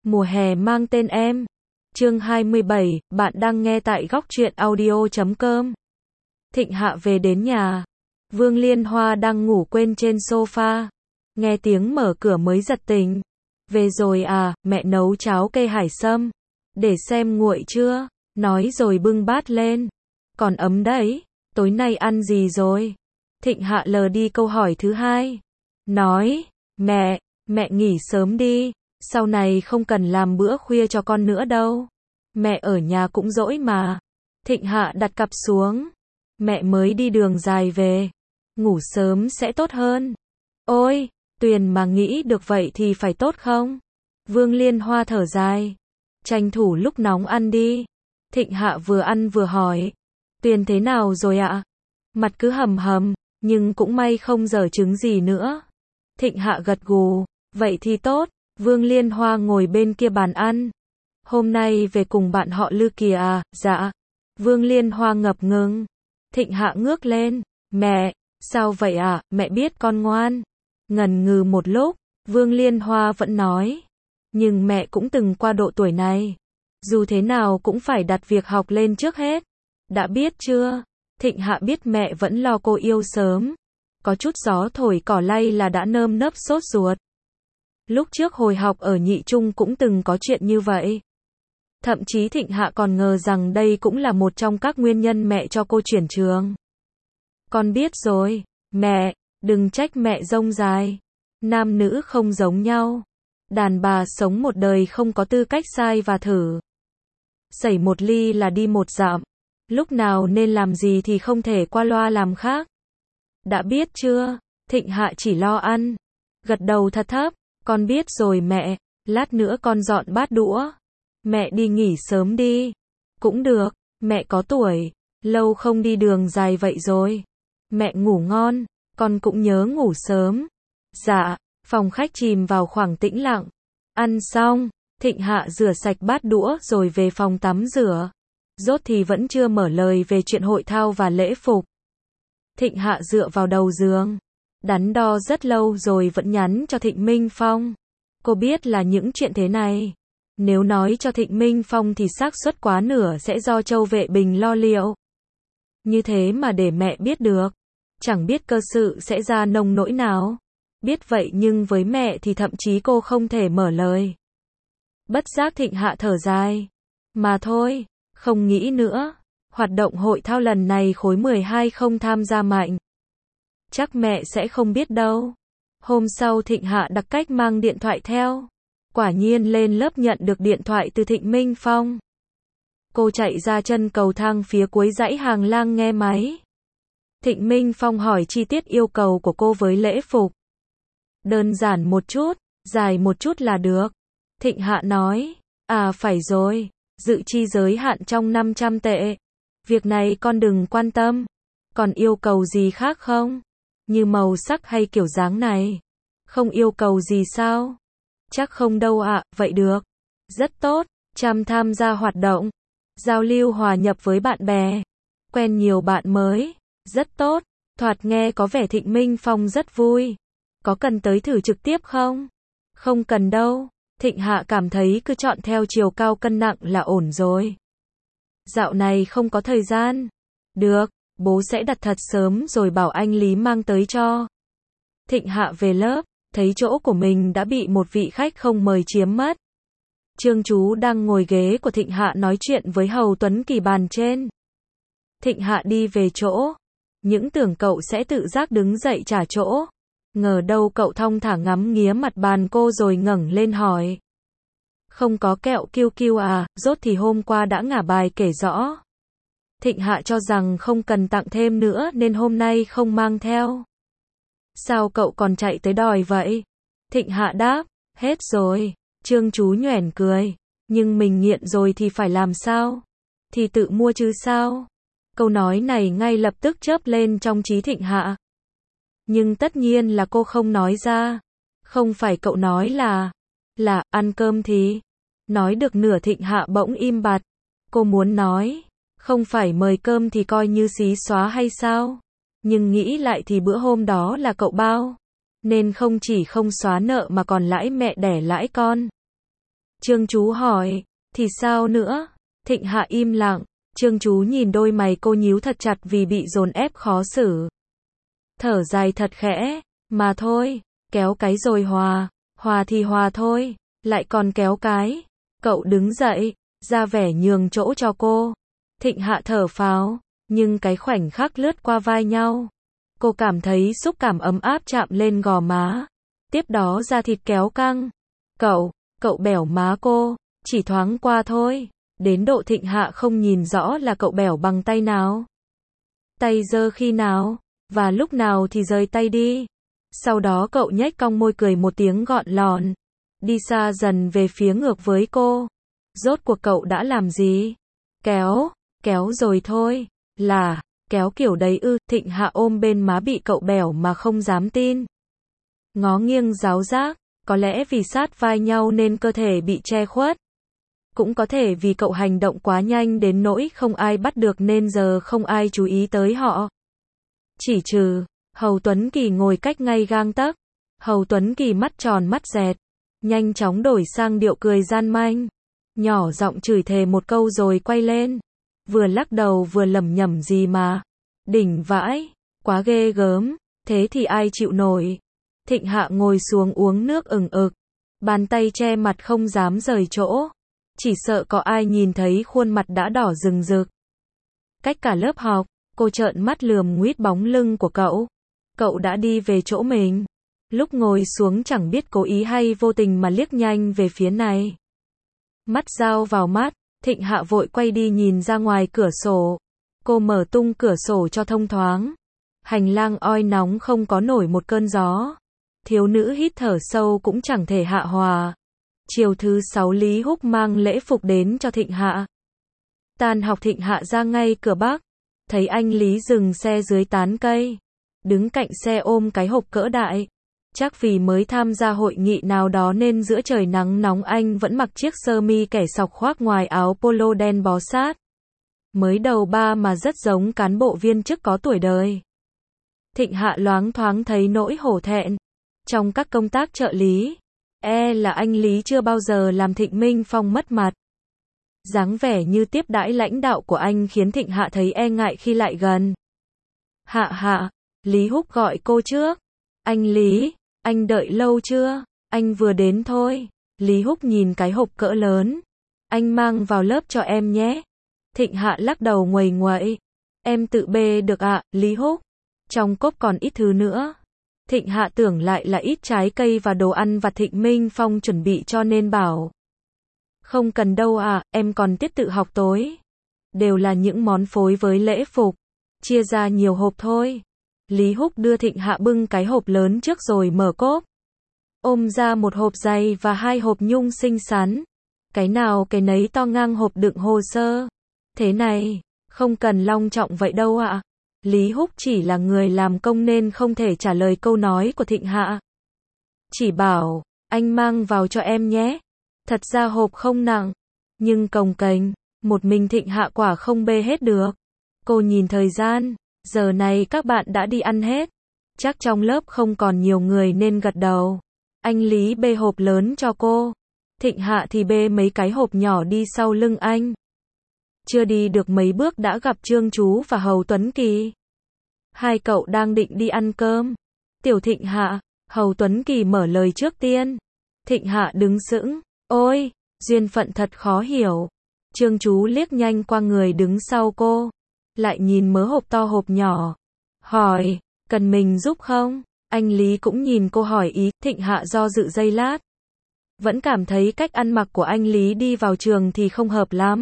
Mùa hè mang tên em. Chương 27, bạn đang nghe tại góc truyện audio.com. Thịnh Hạ về đến nhà. Vương Liên Hoa đang ngủ quên trên sofa. Nghe tiếng mở cửa mới giật tỉnh. Về rồi à, mẹ nấu cháo cây hải sâm. Để xem nguội chưa. Nói rồi bưng bát lên. Còn ấm đấy. Tối nay ăn gì rồi? Thịnh Hạ lờ đi câu hỏi thứ hai. Nói, mẹ nghỉ sớm đi. Sau này không cần làm bữa khuya cho con nữa đâu. Mẹ ở nhà cũng dỗi mà. Thịnh Hạ đặt cặp xuống. Mẹ mới đi đường dài về. Ngủ sớm sẽ tốt hơn. Ôi, Tuyền mà nghĩ được vậy thì phải tốt không? Vương Liên Hoa thở dài. Tranh thủ lúc nóng ăn đi. Thịnh Hạ vừa ăn vừa hỏi. Tuyền thế nào rồi ạ? Mặt cứ hầm hầm, nhưng cũng may không dở trứng gì nữa. Thịnh Hạ gật gù. Vậy thì tốt. Vương Liên Hoa ngồi bên kia bàn ăn. Hôm nay về cùng bạn họ Lư kìa à? Dạ. Vương Liên Hoa ngập ngừng. Thịnh Hạ ngước lên. Mẹ, sao vậy à? Mẹ biết con ngoan. Ngần ngừ một lúc, Vương Liên Hoa vẫn nói. Nhưng mẹ cũng từng qua độ tuổi này. Dù thế nào cũng phải đặt việc học lên trước hết. Đã biết chưa? Thịnh Hạ biết mẹ vẫn lo cô yêu sớm. Có chút gió thổi cỏ lay là đã nơm nớp sốt ruột. Lúc trước hồi học ở nhị trung cũng từng có chuyện như vậy. Thậm chí Thịnh Hạ còn ngờ rằng đây cũng là một trong các nguyên nhân mẹ cho cô chuyển trường. Con biết rồi, mẹ, đừng trách mẹ rông dài. Nam nữ không giống nhau. Đàn bà sống một đời không có tư cách sai và thử. Xảy một ly là đi một dặm. Lúc nào nên làm gì thì không thể qua loa làm khác. Đã biết chưa? Thịnh Hạ chỉ lo ăn. Gật đầu thật thấp. Con biết rồi mẹ, lát nữa con dọn bát đũa. Mẹ đi nghỉ sớm đi. Cũng được, mẹ có tuổi, lâu không đi đường dài vậy rồi. Mẹ ngủ ngon, con cũng nhớ ngủ sớm. Dạ, phòng khách chìm vào khoảng tĩnh lặng. Ăn xong, Thịnh Hạ rửa sạch bát đũa rồi về phòng tắm rửa. Rốt thì vẫn chưa mở lời về chuyện hội thao và lễ phục. Thịnh Hạ dựa vào đầu giường. Đắn đo rất lâu rồi vẫn nhắn cho Thịnh Minh Phong. Cô biết là những chuyện thế này. Nếu nói cho Thịnh Minh Phong thì xác suất quá nửa sẽ do Châu Vệ Bình lo liệu. Như thế mà để mẹ biết được. Chẳng biết cơ sự sẽ ra nông nỗi nào. Biết vậy nhưng với mẹ thì thậm chí cô không thể mở lời. Bất giác Thịnh Hạ thở dài. Mà thôi, không nghĩ nữa. Hoạt động hội thao lần này khối 12 không tham gia mạnh. Chắc mẹ sẽ không biết đâu. Hôm sau Thịnh Hạ đặc cách mang điện thoại theo. Quả nhiên lên lớp nhận được điện thoại từ Thịnh Minh Phong. Cô chạy ra chân cầu thang phía cuối dãy hàng lang nghe máy. Thịnh Minh Phong hỏi chi tiết yêu cầu của cô với lễ phục. Đơn giản một chút, dài một chút là được. Thịnh Hạ nói. À phải rồi, dự chi giới hạn trong 500 tệ. Việc này con đừng quan tâm. Còn yêu cầu gì khác không? Như màu sắc hay kiểu dáng này? Không yêu cầu gì sao? Chắc không đâu ạ, vậy được. Rất tốt, chăm tham gia hoạt động. Giao lưu hòa nhập với bạn bè. Quen nhiều bạn mới. Rất tốt, thoạt nghe có vẻ Thịnh Minh Phong rất vui. Có cần tới thử trực tiếp không? Không cần đâu. Thịnh Hạ cảm thấy cứ chọn theo chiều cao cân nặng là ổn rồi. Dạo này không có thời gian. Được, bố sẽ đặt thật sớm rồi bảo anh Lý mang tới cho. Thịnh Hạ về lớp, thấy chỗ của mình đã bị một vị khách không mời chiếm mất. Trương Chú đang ngồi ghế của Thịnh Hạ nói chuyện với Hầu Tuấn Kỳ bàn trên. Thịnh Hạ đi về chỗ. Những tưởng cậu sẽ tự giác đứng dậy trả chỗ. Ngờ đâu cậu thong thả ngắm nghía mặt bàn cô rồi ngẩng lên hỏi. Không có kẹo kiêu kiêu à? Rốt thì hôm qua đã ngả bài kể rõ. Thịnh Hạ cho rằng không cần tặng thêm nữa nên hôm nay không mang theo. Sao cậu còn chạy tới đòi vậy? Thịnh Hạ đáp, hết rồi. Trương Chú nhoẻn cười. Nhưng mình nghiện rồi thì phải làm sao? Thì tự mua chứ sao? Câu nói này ngay lập tức chớp lên trong trí Thịnh Hạ. Nhưng tất nhiên là cô không nói ra. Không phải cậu nói là ăn cơm thì. Nói được nửa Thịnh Hạ bỗng im bặt. Cô muốn nói, không phải mời cơm thì coi như xí xóa hay sao? Nhưng nghĩ lại thì bữa hôm đó là cậu bao. Nên không chỉ không xóa nợ mà còn lãi mẹ đẻ lãi con. Trương Chú hỏi, thì sao nữa? Thịnh Hạ im lặng, Trương Chú nhìn đôi mày cô nhíu thật chặt vì bị dồn ép khó xử. Thở dài thật khẽ, mà thôi, kéo cái rồi hòa thì hòa thôi, lại còn kéo cái. Cậu đứng dậy, ra vẻ nhường chỗ cho cô. Thịnh Hạ thở phào, nhưng cái khoảnh khắc lướt qua vai nhau. Cô cảm thấy xúc cảm ấm áp chạm lên gò má. Tiếp đó da thịt kéo căng. Cậu bẻo má cô, chỉ thoáng qua thôi. Đến độ Thịnh Hạ không nhìn rõ là cậu bẻo bằng tay nào. Tay giơ khi nào, và lúc nào thì rời tay đi. Sau đó cậu nhếch cong môi cười một tiếng gọn lọn. Đi xa dần về phía ngược với cô. Rốt cuộc cậu đã làm gì? Kéo rồi thôi. Là, kéo kiểu đấy ư? Thịnh Hạ ôm bên má bị cậu bẻo mà không dám tin. Ngó nghiêng giáo giác, có lẽ vì sát vai nhau nên cơ thể bị che khuất. Cũng có thể vì cậu hành động quá nhanh đến nỗi không ai bắt được nên giờ không ai chú ý tới họ. Chỉ trừ, Hầu Tuấn Kỳ ngồi cách ngay gang tấc. Hầu Tuấn Kỳ mắt tròn mắt dẹt, nhanh chóng đổi sang điệu cười gian manh. Nhỏ giọng chửi thề một câu rồi quay lên. Vừa lắc đầu vừa lẩm nhẩm gì mà. Đỉnh vãi, quá ghê gớm, thế thì ai chịu nổi. Thịnh Hạ ngồi xuống uống nước ừng ực. Bàn tay che mặt không dám rời chỗ. Chỉ sợ có ai nhìn thấy khuôn mặt đã đỏ rừng rực. Cách cả lớp học, cô trợn mắt lườm nguýt bóng lưng của cậu. Cậu đã đi về chỗ mình. Lúc ngồi xuống chẳng biết cố ý hay vô tình mà liếc nhanh về phía này. Mắt dao vào mắt, Thịnh Hạ vội quay đi nhìn ra ngoài cửa sổ. Cô mở tung cửa sổ cho thông thoáng. Hành lang oi nóng không có nổi một cơn gió. Thiếu nữ hít thở sâu cũng chẳng thể hạ hòa. Chiều thứ 6 Lý Húc mang lễ phục đến cho Thịnh Hạ. Tan học Thịnh Hạ ra ngay cửa Bắc. Thấy anh Lý dừng xe dưới tán cây. Đứng cạnh xe ôm cái hộp cỡ đại. Chắc vì mới tham gia hội nghị nào đó nên giữa trời nắng nóng anh vẫn mặc chiếc sơ mi kẻ sọc khoác ngoài áo polo đen bó sát. Mới đầu ba mà rất giống cán bộ viên chức có tuổi đời. Thịnh Hạ loáng thoáng thấy nỗi hổ thẹn. Trong các công tác trợ lý, là anh Lý chưa bao giờ làm Thịnh Minh Phong mất mặt. Dáng vẻ như tiếp đãi lãnh đạo của anh khiến Thịnh Hạ thấy e ngại khi lại gần. Hạ, Lý Húc gọi cô trước. Anh Lý, anh đợi lâu chưa? Anh vừa đến thôi. Lý Húc nhìn cái hộp cỡ lớn. Anh mang vào lớp cho em nhé. Thịnh Hạ lắc đầu nguầy nguậy. Em tự bê được ạ, Lý Húc. Trong cốp còn ít thứ nữa. Thịnh Hạ tưởng lại là ít trái cây và đồ ăn vặt Thịnh Minh Phong chuẩn bị cho nên bảo. Không cần đâu ạ, em còn tiết tự học tối. Đều là những món phối với lễ phục. Chia ra nhiều hộp thôi. Lý Húc đưa Thịnh Hạ bưng cái hộp lớn trước rồi mở cốp. Ôm ra một hộp dày và 2 hộp nhung xinh xắn. Cái nào cái nấy to ngang hộp đựng hồ sơ. Thế này, không cần long trọng vậy đâu ạ. Lý Húc chỉ là người làm công nên không thể trả lời câu nói của Thịnh Hạ. Chỉ bảo, anh mang vào cho em nhé. Thật ra hộp không nặng, nhưng cồng kềnh, một mình Thịnh Hạ quả không bê hết được. Cô nhìn thời gian, giờ này các bạn đã đi ăn hết. Chắc trong lớp không còn nhiều người nên gật đầu. Anh Lý bê hộp lớn cho cô. Thịnh Hạ thì bê mấy cái hộp nhỏ đi sau lưng anh. Chưa đi được mấy bước đã gặp Trương Chú và Hầu Tuấn Kỳ. Hai cậu đang định đi ăn cơm. Tiểu Thịnh Hạ, Hầu Tuấn Kỳ mở lời trước tiên. Thịnh Hạ đứng sững. Ôi, duyên phận thật khó hiểu. Trương Chú liếc nhanh qua người đứng sau cô. Lại nhìn mớ hộp to hộp nhỏ. Hỏi, cần mình giúp không? Anh Lý cũng nhìn cô hỏi ý. Thịnh Hạ do dự giây lát. Vẫn cảm thấy cách ăn mặc của anh Lý đi vào trường thì không hợp lắm.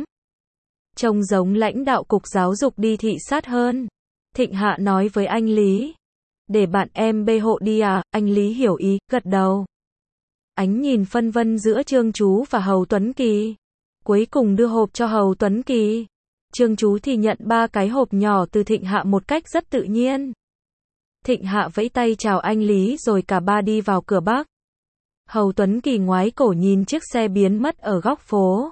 Trông giống lãnh đạo cục giáo dục đi thị sát hơn. Thịnh Hạ nói với anh Lý. Để bạn em bê hộ đi à? Anh Lý hiểu ý, gật đầu. Ánh nhìn phân vân giữa Trương Chú và Hầu Tuấn Kỳ. Cuối cùng đưa hộp cho Hầu Tuấn Kỳ. Trương Chú thì nhận 3 cái hộp nhỏ từ Thịnh Hạ một cách rất tự nhiên. Thịnh Hạ vẫy tay chào anh Lý rồi cả ba đi vào cửa Bắc. Hầu Tuấn Kỳ ngoái cổ nhìn chiếc xe biến mất ở góc phố.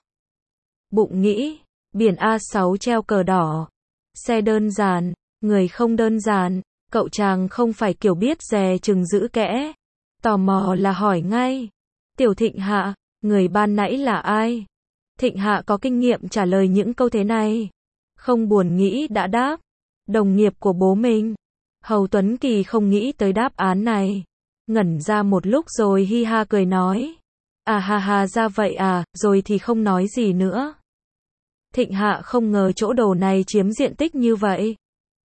Bụng nghĩ, biển A6 treo cờ đỏ. Xe đơn giản, người không đơn giản, cậu chàng không phải kiểu biết dè chừng giữ kẽ. Tò mò là hỏi ngay. Tiểu Thịnh Hạ, Người ban nãy là ai? Thịnh Hạ có kinh nghiệm trả lời những câu thế này. Không buồn nghĩ đã đáp. Đồng nghiệp của bố mình. Hầu Tuấn Kỳ không nghĩ tới đáp án này. Ngẩn ra một lúc rồi hi ha cười nói. À ha ha ra vậy à, rồi thì không nói gì nữa. Thịnh Hạ không ngờ chỗ đồ này chiếm diện tích như vậy.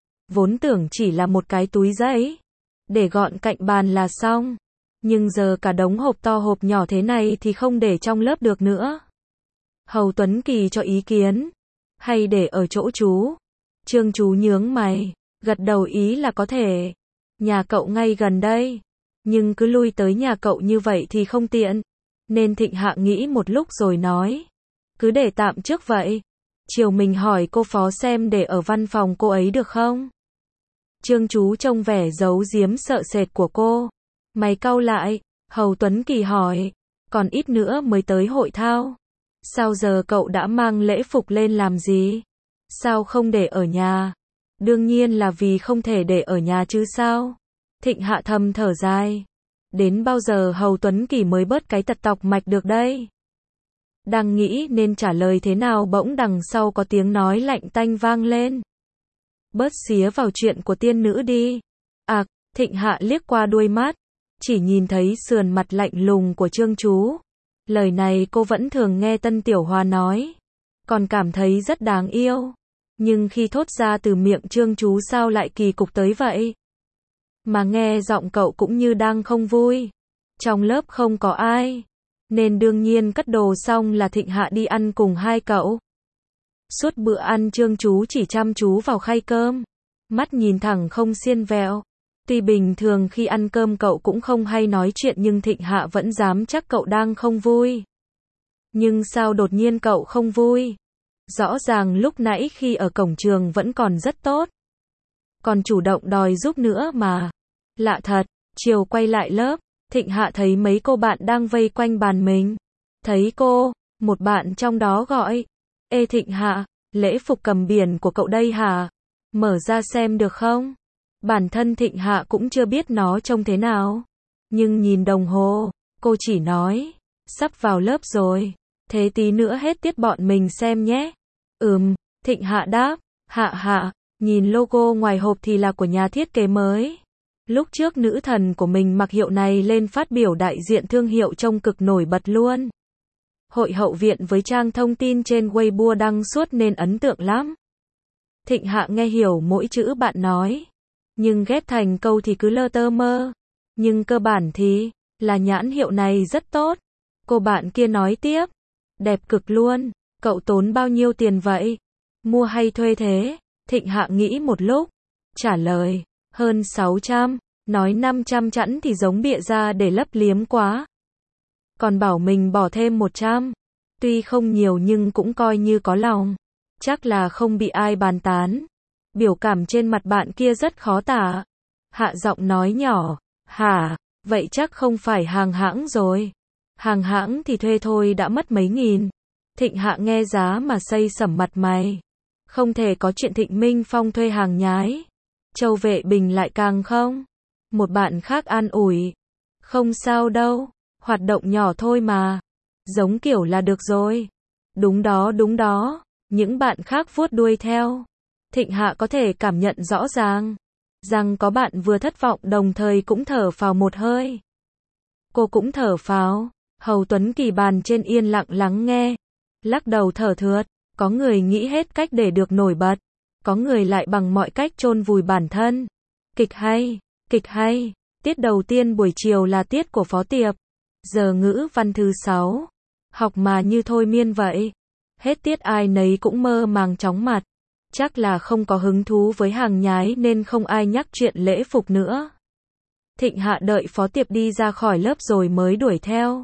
Vốn tưởng chỉ là một cái túi giấy. Để gọn cạnh bàn là xong. Nhưng giờ cả đống hộp to hộp nhỏ thế này thì không để trong lớp được nữa. Hầu Tuấn Kỳ cho ý kiến. Hay để ở chỗ chú? Trương chú nhướng mày. Gật đầu ý là có thể. Nhà cậu ngay gần đây. Nhưng cứ lui tới nhà cậu như vậy thì không tiện. Nên Thịnh Hạ nghĩ một lúc rồi nói. Cứ để tạm trước vậy. Chiều mình hỏi cô phó xem để ở văn phòng cô ấy được không? Trương chú trông vẻ giấu giếm sợ sệt của cô. Mày cau lại. Hầu Tuấn Kỳ hỏi. Còn ít nữa mới tới hội thao. Sao giờ cậu đã mang lễ phục lên làm gì? Sao không để ở nhà? Đương nhiên là vì không thể để ở nhà chứ sao? Thịnh Hạ thầm thở dài. Đến bao giờ Hầu Tuấn Kỳ mới bớt cái tật tọc mạch được đây? Đang nghĩ nên trả lời thế nào bỗng đằng sau có tiếng nói lạnh tanh vang lên. Bớt xía vào chuyện của tiên nữ đi. À, Thịnh Hạ liếc qua đuôi mắt. Chỉ nhìn thấy sườn mặt lạnh lùng của Trương chú. Lời này cô vẫn thường nghe Tân Tiểu Hoa nói. Còn cảm thấy rất đáng yêu. Nhưng khi thốt ra từ miệng Trương chú sao lại kỳ cục tới vậy? Mà nghe giọng cậu cũng như đang không vui. Trong lớp không có ai. Nên đương nhiên cất đồ xong là Thịnh Hạ đi ăn cùng hai cậu. Suốt bữa ăn Trương chú chỉ chăm chú vào khay cơm. Mắt nhìn thẳng không xiên vẹo. Tuy bình thường khi ăn cơm cậu cũng không hay nói chuyện nhưng Thịnh Hạ vẫn dám chắc cậu đang không vui. Nhưng sao đột nhiên cậu không vui? Rõ ràng lúc nãy khi ở cổng trường vẫn còn rất tốt. Còn chủ động đòi giúp nữa mà. Lạ thật, chiều quay lại lớp, Thịnh Hạ thấy mấy cô bạn đang vây quanh bàn mình. Thấy cô, một bạn trong đó gọi. Ê Thịnh Hạ, lễ phục cầm biển của cậu đây hả? Mở ra xem được không? Bản thân Thịnh Hạ cũng chưa biết nó trông thế nào. Nhưng nhìn đồng hồ, cô chỉ nói. Sắp vào lớp rồi. Thế tí nữa hết tiết bọn mình xem nhé. Thịnh Hạ đáp. Hạ, nhìn logo ngoài hộp thì là của nhà thiết kế mới. Lúc trước nữ thần của mình mặc hiệu này lên phát biểu đại diện thương hiệu trông cực nổi bật luôn. Hội hậu viện với trang thông tin trên Weibo đăng suốt nên ấn tượng lắm. Thịnh Hạ nghe hiểu mỗi chữ bạn nói. Nhưng ghép thành câu thì cứ lơ tơ mơ. Nhưng cơ bản thì, là nhãn hiệu này rất tốt. Cô bạn kia nói tiếp. Đẹp cực luôn. Cậu tốn bao nhiêu tiền vậy? Mua hay thuê thế? Thịnh Hạ nghĩ một lúc. Trả lời. Hơn 600. Nói 500 chẵn thì giống bịa ra để lấp liếm quá. Còn bảo mình bỏ thêm 100. Tuy không nhiều nhưng cũng coi như có lòng. Chắc là không bị ai bàn tán. Biểu cảm trên mặt bạn kia rất khó tả. Hạ giọng nói nhỏ. Hả, vậy chắc không phải hàng hãng rồi. Hàng hãng thì thuê thôi đã mất mấy nghìn. Thịnh Hạ nghe giá mà xây sẩm mặt mày. Không thể có chuyện Thịnh Minh Phong thuê hàng nhái. Châu Vệ Bình lại càng không. Một bạn khác an ủi. Không sao đâu, hoạt động nhỏ thôi mà. Giống kiểu là được rồi. Đúng đó. Những bạn khác vuốt đuôi theo. Thịnh Hạ có thể cảm nhận rõ ràng. Rằng có bạn vừa thất vọng đồng thời cũng thở phào một hơi. Cô cũng thở phào. Hầu Tuấn Kỳ bàn trên yên lặng lắng nghe. Lắc đầu thở thượt. Có người nghĩ hết cách để được nổi bật. Có người lại bằng mọi cách chôn vùi bản thân. Kịch hay. Tiết đầu tiên buổi chiều là tiết của Phó Tiệp. Giờ ngữ văn thứ 6. Học mà như thôi miên vậy. Hết tiết ai nấy cũng mơ màng chóng mặt. Chắc là không có hứng thú với hàng nhái nên không ai nhắc chuyện lễ phục nữa. Thịnh Hạ đợi Phó Tiệp đi ra khỏi lớp rồi mới đuổi theo.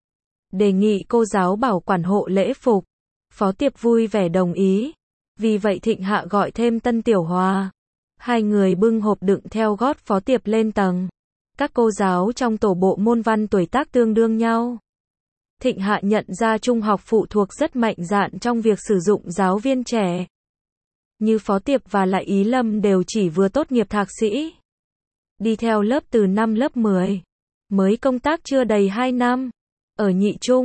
Đề nghị cô giáo bảo quản hộ lễ phục. Phó Tiệp vui vẻ đồng ý. Vì vậy Thịnh Hạ gọi thêm Tân Tiểu Hòa. Hai người bưng hộp đựng theo gót Phó Tiệp lên tầng. Các cô giáo trong tổ bộ môn văn tuổi tác tương đương nhau. Thịnh Hạ nhận ra trung học phụ thuộc rất mạnh dạn trong việc sử dụng giáo viên trẻ. Như Phó Tiệp và lại Ý Lâm đều chỉ vừa tốt nghiệp thạc sĩ. Đi theo lớp từ năm lớp 10. Mới công tác chưa đầy 2 năm. Ở nhị trung,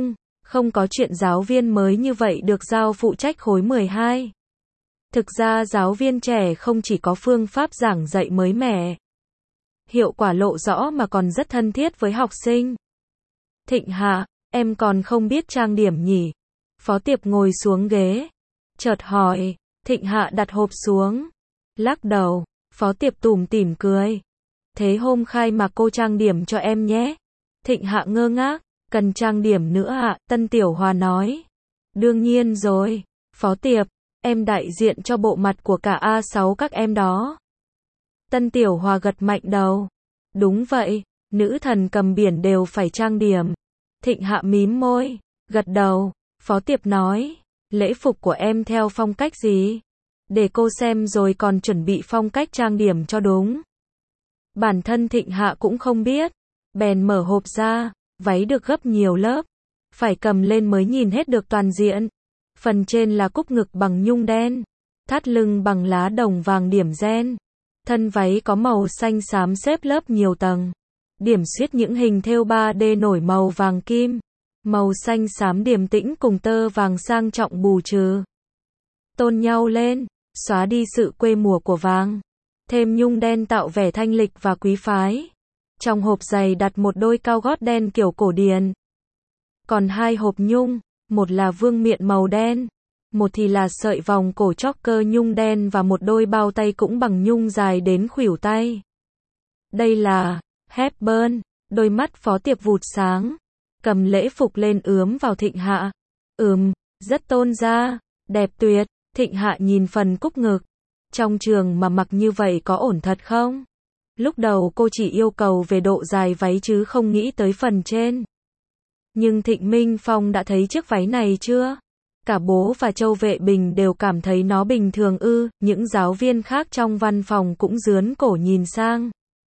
Không có chuyện giáo viên mới như vậy được giao phụ trách khối 12. Thực ra giáo viên trẻ không chỉ có phương pháp giảng dạy mới mẻ, hiệu quả lộ rõ mà còn rất thân thiết với học sinh. Thịnh Hạ, em còn không biết trang điểm nhỉ? Phó Tiệp ngồi xuống ghế, chợt hỏi. Thịnh Hạ đặt hộp xuống, lắc đầu. Phó Tiệp tủm tỉm cười. Thế hôm khai mạc cô trang điểm cho em nhé. Thịnh Hạ ngơ ngác. Cần trang điểm nữa ạ? Tân Tiểu Hòa nói. Đương nhiên rồi. Phó Tiệp, em đại diện cho bộ mặt của cả A6 các em đó. Tân Tiểu Hòa gật mạnh đầu. Đúng vậy, nữ thần cầm biển đều phải trang điểm. Thịnh Hạ mím môi, gật đầu. Phó Tiệp nói, lễ phục của em theo phong cách gì? Để cô xem rồi còn chuẩn bị phong cách trang điểm cho đúng. Bản thân Thịnh Hạ cũng không biết, bèn mở hộp ra, váy được gấp nhiều lớp, phải cầm lên mới nhìn hết được toàn diện. Phần trên là cúc ngực bằng nhung đen, thắt lưng bằng lá đồng vàng điểm ren. Thân váy có màu xanh xám xếp lớp nhiều tầng. Điểm xuyết những hình thêu 3D nổi màu vàng kim. Màu xanh xám điềm tĩnh cùng tơ vàng sang trọng bù trừ. Tôn nhau lên, xóa đi sự quê mùa của vàng. Thêm nhung đen tạo vẻ thanh lịch và quý phái. Trong hộp giày đặt một đôi cao gót đen kiểu cổ điển. Còn hai hộp nhung, một là vương miện màu đen, một thì là sợi vòng cổ choker nhung đen và một đôi bao tay cũng bằng nhung dài đến khuỷu tay. Đây là Hepburn. Đôi mắt Phó Tiệp vụt sáng, cầm lễ phục lên ướm vào Thịnh Hạ. Rất tôn da, đẹp tuyệt. Thịnh Hạ nhìn phần cúc ngực. Trong trường mà mặc như vậy có ổn thật không? Lúc đầu cô chỉ yêu cầu về độ dài váy chứ không nghĩ tới phần trên. Nhưng Thịnh Minh Phong đã thấy chiếc váy này chưa? Cả bố và Châu Vệ Bình đều cảm thấy nó bình thường ư. Những giáo viên khác trong văn phòng cũng rướn cổ nhìn sang.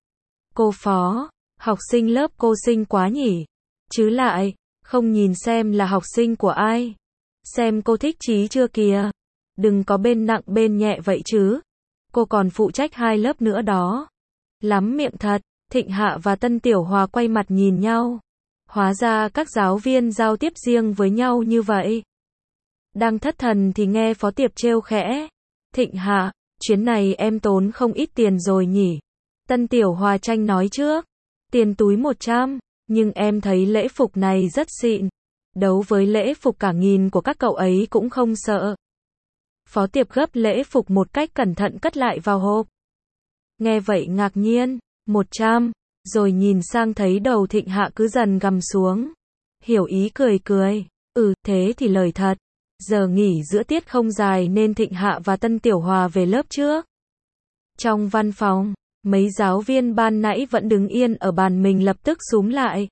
Cô Phó, học sinh lớp cô xinh quá nhỉ? Chứ lại, không nhìn xem là học sinh của ai. Xem cô thích chí chưa kìa. Đừng có bên nặng bên nhẹ vậy chứ. Cô còn phụ trách 2 lớp nữa đó. Lắm miệng thật. Thịnh Hạ và Tân Tiểu Hòa quay mặt nhìn nhau. Hóa ra các giáo viên giao tiếp riêng với nhau như vậy. Đang thất thần thì nghe Phó Tiệp trêu khẽ. Thịnh Hạ, chuyến này em tốn không ít tiền rồi nhỉ? Tân Tiểu Hòa tranh nói trước. Tiền túi 100, nhưng em thấy lễ phục này rất xịn. Đấu với lễ phục cả nghìn của các cậu ấy cũng không sợ. Phó Tiệp gấp lễ phục một cách cẩn thận cất lại vào hộp. Nghe vậy ngạc nhiên, 100, rồi nhìn sang thấy đầu Thịnh Hạ cứ dần gằm xuống. Hiểu ý cười cười, thế thì lời thật. Giờ nghỉ giữa tiết không dài nên Thịnh Hạ và Tân Tiểu Hòa về lớp trước. Trong văn phòng, mấy giáo viên ban nãy vẫn đứng yên ở bàn mình lập tức xúm lại.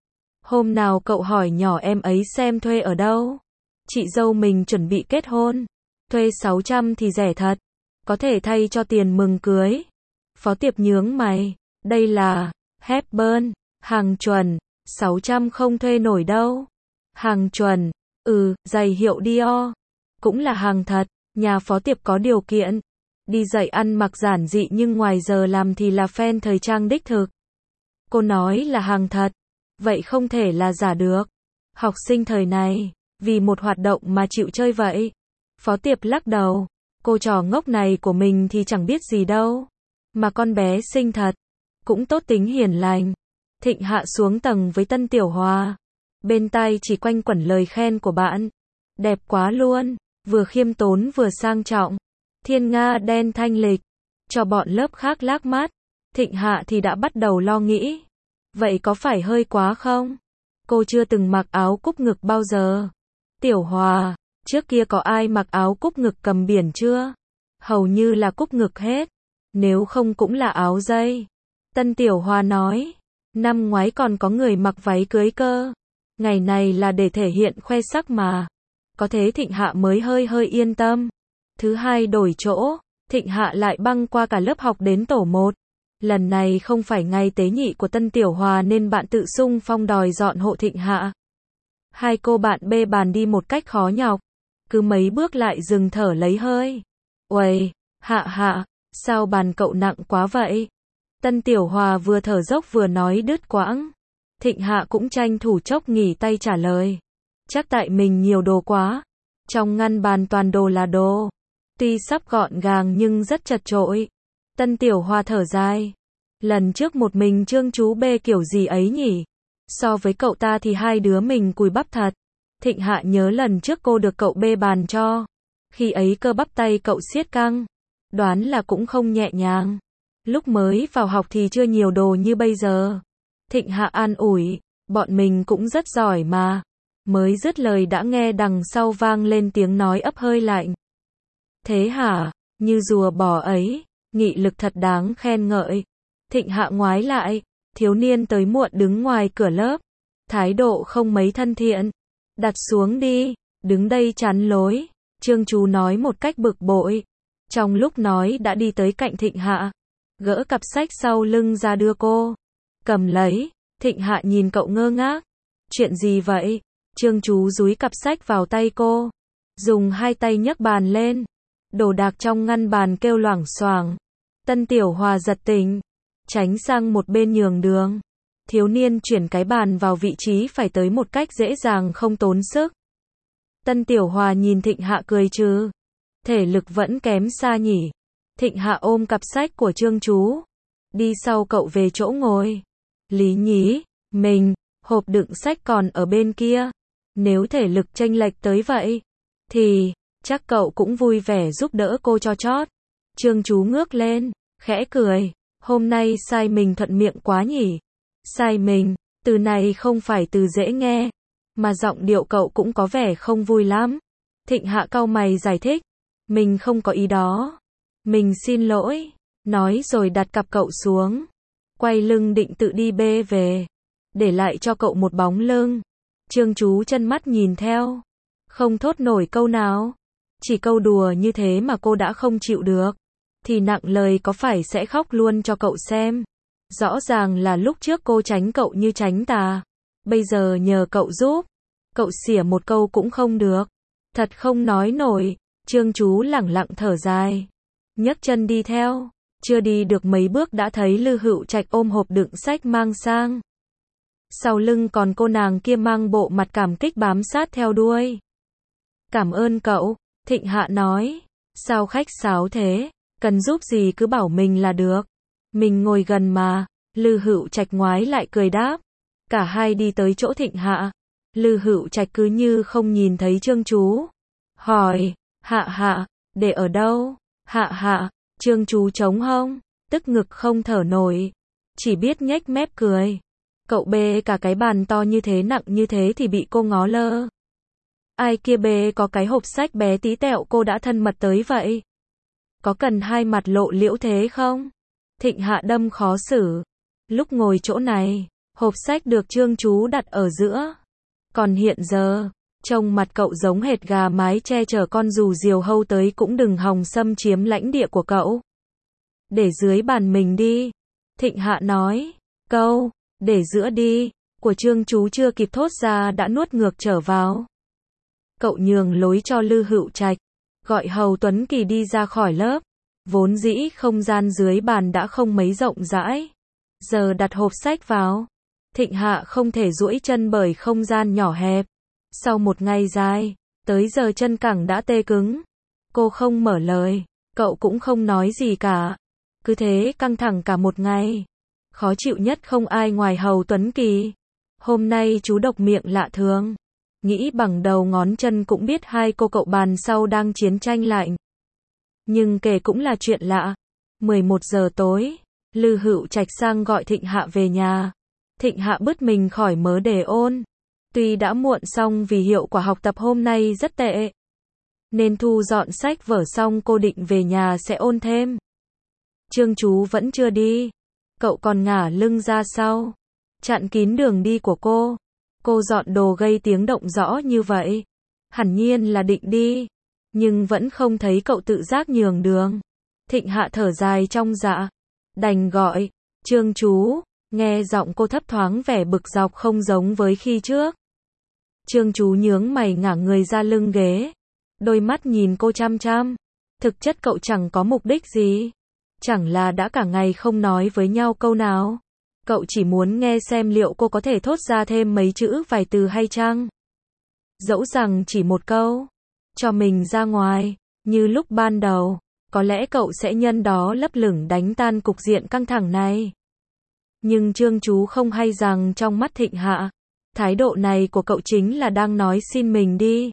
Hôm nào cậu hỏi nhỏ em ấy xem thuê ở đâu. Chị dâu mình chuẩn bị kết hôn. Thuê 600 thì rẻ thật. Có thể thay cho tiền mừng cưới. Phó Tiệp nhướng mày. Đây là Hepburn, hàng chuẩn. 600 không thuê nổi đâu. Hàng chuẩn. Giày hiệu Dior. Cũng là hàng thật. Nhà Phó Tiệp có điều kiện. Đi dạy ăn mặc giản dị nhưng ngoài giờ làm thì là fan thời trang đích thực. Cô nói là hàng thật. Vậy không thể là giả được. Học sinh thời này, vì một hoạt động mà chịu chơi vậy. Phó Tiệp lắc đầu. Cô trò ngốc này của mình thì chẳng biết gì đâu. Mà con bé xinh thật. Cũng tốt tính hiền lành. Thịnh Hạ xuống tầng với Tân Tiểu Hòa. Bên tai chỉ quanh quẩn lời khen của bạn. Đẹp quá luôn. Vừa khiêm tốn vừa sang trọng. Thiên nga đen thanh lịch. Cho bọn lớp khác lác mắt. Thịnh Hạ thì đã bắt đầu lo nghĩ. Vậy có phải hơi quá không? Cô chưa từng mặc áo cúc ngực bao giờ. Tiểu Hòa, trước kia có ai mặc áo cúc ngực cầm biển chưa? Hầu như là cúc ngực hết. Nếu không cũng là áo dây. Tân Tiểu Hòa nói. Năm ngoái còn có người mặc váy cưới cơ. Ngày này là để thể hiện khoe sắc mà. Có thế Thịnh Hạ mới hơi yên tâm. Thứ hai đổi chỗ, Thịnh Hạ lại băng qua cả lớp học đến tổ 1. Lần này không phải ngày tế nhị của Tân Tiểu Hòa nên bạn tự xung phong đòi dọn hộ Thịnh Hạ. Hai cô bạn bê bàn đi một cách khó nhọc. Cứ mấy bước lại dừng thở lấy hơi. Uầy, Hạ, sao bàn cậu nặng quá vậy? Tân Tiểu Hòa vừa thở dốc vừa nói đứt quãng. Thịnh Hạ cũng tranh thủ chốc nghỉ tay trả lời. Chắc tại mình nhiều đồ quá. Trong ngăn bàn toàn đồ là đồ. Tuy sắp gọn gàng nhưng rất chật chội. Tân Tiểu Hoa thở dài. Lần trước một mình Trương Chú bê kiểu gì ấy nhỉ? So với cậu ta thì hai đứa mình cùi bắp thật. Thịnh Hạ nhớ lần trước cô được cậu bê bàn cho. Khi ấy cơ bắp tay cậu siết căng. Đoán là cũng không nhẹ nhàng. Lúc mới vào học thì chưa nhiều đồ như bây giờ. Thịnh Hạ an ủi. Bọn mình cũng rất giỏi mà. Mới dứt lời đã nghe đằng sau vang lên tiếng nói ấp hơi lạnh. Thế hả? Như rùa bò ấy. Nghị lực thật đáng khen ngợi. Thịnh Hạ ngoái lại. Thiếu niên tới muộn đứng ngoài cửa lớp. Thái độ không mấy thân thiện. Đặt xuống đi. Đứng đây chắn lối. Trương Chú nói một cách bực bội. Trong lúc nói đã đi tới cạnh Thịnh Hạ. Gỡ cặp sách sau lưng ra đưa cô. Cầm lấy. Thịnh Hạ nhìn cậu ngơ ngác. Chuyện gì vậy? Trương Chú dúi cặp sách vào tay cô. Dùng hai tay nhấc bàn lên. Đồ đạc trong ngăn bàn kêu loảng xoảng. Tân Tiểu Hoa giật tỉnh. Tránh sang một bên nhường đường. Thiếu niên chuyển cái bàn vào vị trí phải tới một cách dễ dàng không tốn sức. Tân Tiểu Hoa nhìn Thịnh Hạ cười trừ. Thể lực vẫn kém xa nhỉ. Thịnh Hạ ôm cặp sách của Trương Chú. Đi sau cậu về chỗ ngồi. Lý nhí, mình, hộp đựng sách còn ở bên kia. Nếu thể lực chênh lệch tới vậy, thì, chắc cậu cũng vui vẻ giúp đỡ cô cho chót. Trương Chú ngước lên, khẽ cười. Hôm nay sai mình thuận miệng quá nhỉ. Sai mình, từ này không phải từ dễ nghe. Mà giọng điệu cậu cũng có vẻ không vui lắm. Thịnh Hạ cau mày giải thích. Mình không có ý đó. Mình xin lỗi. Nói rồi đặt cặp cậu xuống. Quay lưng định tự đi bê về. Để lại cho cậu một bóng lưng. Trương Chú chân mắt nhìn theo. Không thốt nổi câu nào. Chỉ câu đùa như thế mà cô đã không chịu được. Thì nặng lời có phải sẽ khóc luôn cho cậu xem. Rõ ràng là lúc trước cô tránh cậu như tránh tà. Bây giờ nhờ cậu giúp. Cậu xỉa một câu cũng không được. Thật không nói nổi. Trương Chú lẳng lặng thở dài. Nhấc chân đi theo. Chưa đi được mấy bước đã thấy Lư Hữu Trạch ôm hộp đựng sách mang sang. Sau lưng còn cô nàng kia mang bộ mặt cảm kích bám sát theo đuôi. Cảm ơn cậu, Thịnh Hạ nói. Sao khách sáo thế? Cần giúp gì cứ bảo mình là được. Mình ngồi gần mà. Lư Hữu Trạch ngoái lại cười đáp. Cả hai đi tới chỗ Thịnh Hạ. Lư Hữu Trạch cứ như không nhìn thấy Trương Chú. Hỏi, Hạ Hạ, để ở đâu? Hạ Hạ, Trương Chú trống hông, tức ngực không thở nổi. Chỉ biết nhếch mép cười. Cậu bê cả cái bàn to như thế nặng như thế thì bị cô ngó lơ. Ai kia bê có cái hộp sách bé tí tẹo cô đã thân mật tới vậy? Có cần hai mặt lộ liễu thế không? Thịnh Hạ đâm khó xử. Lúc ngồi chỗ này, hộp sách được Trương Chú đặt ở giữa. Còn hiện giờ, trông mặt cậu giống hệt gà mái che chở con dù diều hâu tới cũng đừng hòng xâm chiếm lãnh địa của cậu. Để dưới bàn mình đi. Thịnh Hạ nói. Câu, để giữa đi, của Trương Chú chưa kịp thốt ra đã nuốt ngược trở vào. Cậu nhường lối cho Lư Hữu Trạch. Gọi Hầu Tuấn Kỳ đi ra khỏi lớp. Vốn dĩ không gian dưới bàn đã không mấy rộng rãi. Giờ đặt hộp sách vào. Thịnh Hạ không thể duỗi chân bởi không gian nhỏ hẹp. Sau một ngày dài, tới giờ chân cẳng đã tê cứng. Cô không mở lời, cậu cũng không nói gì cả. Cứ thế căng thẳng cả một ngày. Khó chịu nhất không ai ngoài Hầu Tuấn Kỳ. Hôm nay chú độc miệng lạ thường. Nghĩ bằng đầu ngón chân cũng biết hai cô cậu bàn sau đang chiến tranh lạnh. Nhưng kể cũng là chuyện lạ. 11 giờ tối, Lư Hữu Trạch sang gọi Thịnh Hạ về nhà. Thịnh Hạ bứt mình khỏi mớ đề ôn. Tuy đã muộn xong vì hiệu quả học tập hôm nay rất tệ. Nên thu dọn sách vở xong cô định về nhà sẽ ôn thêm. Trương Chú vẫn chưa đi. Cậu còn ngả lưng ra sau. Chặn kín đường đi của cô. Cô dọn đồ gây tiếng động rõ như vậy. Hẳn nhiên là định đi. Nhưng vẫn không thấy cậu tự giác nhường đường. Thịnh Hạ thở dài trong dạ. Đành gọi. Trương Chú. Nghe giọng cô thấp thoáng vẻ bực dọc không giống với khi trước. Trương Chú nhướng mày ngả người ra lưng ghế. Đôi mắt nhìn cô chăm chăm. Thực chất cậu chẳng có mục đích gì. Chẳng là đã cả ngày không nói với nhau câu nào. Cậu chỉ muốn nghe xem liệu cô có thể thốt ra thêm mấy chữ vài từ hay chăng. Dẫu rằng chỉ một câu, cho mình ra ngoài, như lúc ban đầu, có lẽ cậu sẽ nhân đó lấp lửng đánh tan cục diện căng thẳng này. Nhưng Trương Chú không hay rằng trong mắt Thịnh Hạ, thái độ này của cậu chính là đang nói xin mình đi.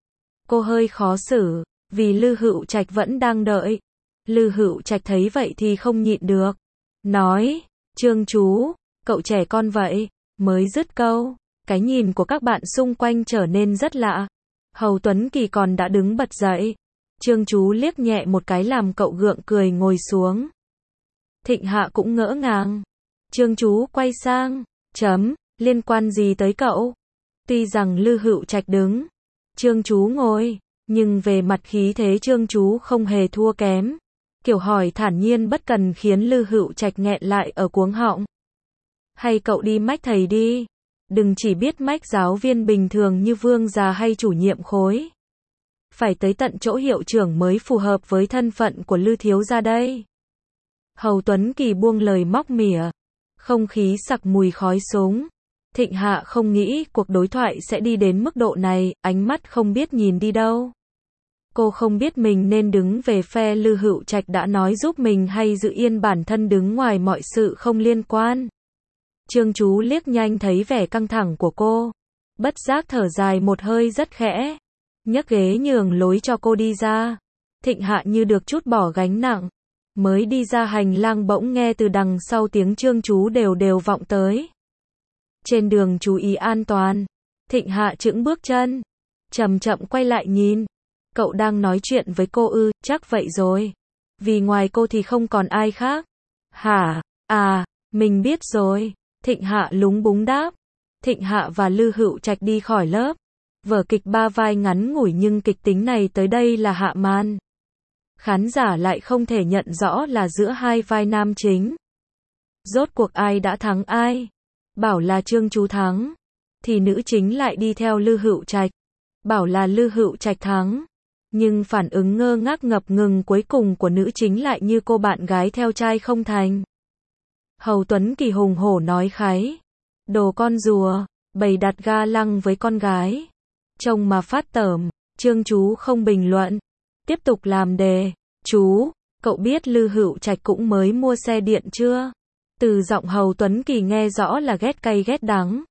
Cô hơi khó xử, vì Lư Hữu Trạch vẫn đang đợi. Lư Hữu Trạch thấy vậy thì không nhịn được. Nói, Trương Chú, cậu trẻ con vậy, mới dứt câu. Cái nhìn của các bạn xung quanh trở nên rất lạ. Hầu Tuấn Kỳ còn đã đứng bật dậy. Trương Chú liếc nhẹ một cái làm cậu gượng cười ngồi xuống. Thịnh Hạ cũng ngỡ ngàng. Trương Chú quay sang, liên quan gì tới cậu? Tuy rằng Lư Hữu Trạch đứng, Trương Chú ngồi, nhưng về mặt khí thế Trương Chú không hề thua kém. Kiểu hỏi thản nhiên bất cần khiến Lư Hữu Trạch nghẹn lại ở cuống họng. Hay cậu đi mách thầy đi. Đừng chỉ biết mách giáo viên bình thường như Vương già hay chủ nhiệm khối. Phải tới tận chỗ hiệu trưởng mới phù hợp với thân phận của Lư thiếu gia đây. Hầu Tuấn Kỳ buông lời móc mỉa. Không khí sặc mùi khói súng. Thịnh Hạ không nghĩ cuộc đối thoại sẽ đi đến mức độ này, ánh mắt không biết nhìn đi đâu. Cô không biết mình nên đứng về phe Lư Hữu Trạch đã nói giúp mình hay giữ yên bản thân đứng ngoài mọi sự không liên quan. Trương Chú liếc nhanh thấy vẻ căng thẳng của cô. Bất giác thở dài một hơi rất khẽ. Nhấc ghế nhường lối cho cô đi ra. Thịnh Hạ như được trút bỏ gánh nặng. Mới đi ra hành lang bỗng nghe từ đằng sau tiếng Trương Chú đều đều vọng tới. Trên đường chú ý an toàn. Thịnh Hạ chững bước chân. Chậm chậm quay lại nhìn. Cậu đang nói chuyện với cô ư? Chắc vậy rồi. Vì ngoài cô thì không còn ai khác. Hả? À, mình biết rồi. Thịnh Hạ lúng búng đáp. Thịnh Hạ và Lư Hữu Trạch đi khỏi lớp. Vở kịch 3 vai ngắn ngủi nhưng kịch tính này tới đây là hạ màn. Khán giả lại không thể nhận rõ là giữa hai vai nam chính. Rốt cuộc ai đã thắng ai? Bảo là Trương Chú thắng, thì nữ chính lại đi theo Lư Hữu Trạch. Bảo là Lư Hữu Trạch thắng, nhưng phản ứng ngơ ngác ngập ngừng cuối cùng của nữ chính lại như cô bạn gái theo trai không thành. Hầu Tuấn Kỳ hùng hổ nói khái. Đồ con rùa, bày đặt ga lăng với con gái. Trông mà phát tởm. Trương Chú không bình luận. Tiếp tục làm đề. Chú, cậu biết Lư Hữu Trạch cũng mới mua xe điện chưa? Từ giọng Hầu Tuấn Kỳ nghe rõ là ghét cay ghét đắng.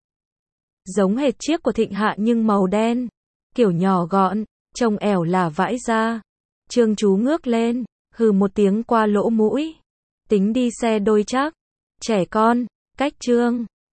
Giống hệt chiếc của Thịnh Hạ nhưng màu đen. Kiểu nhỏ gọn, trông ẻo lả vãi ra. Trương Chú ngước lên, hừ một tiếng qua lỗ mũi. Tính đi xe đôi chắc. Trẻ con, cách Trương.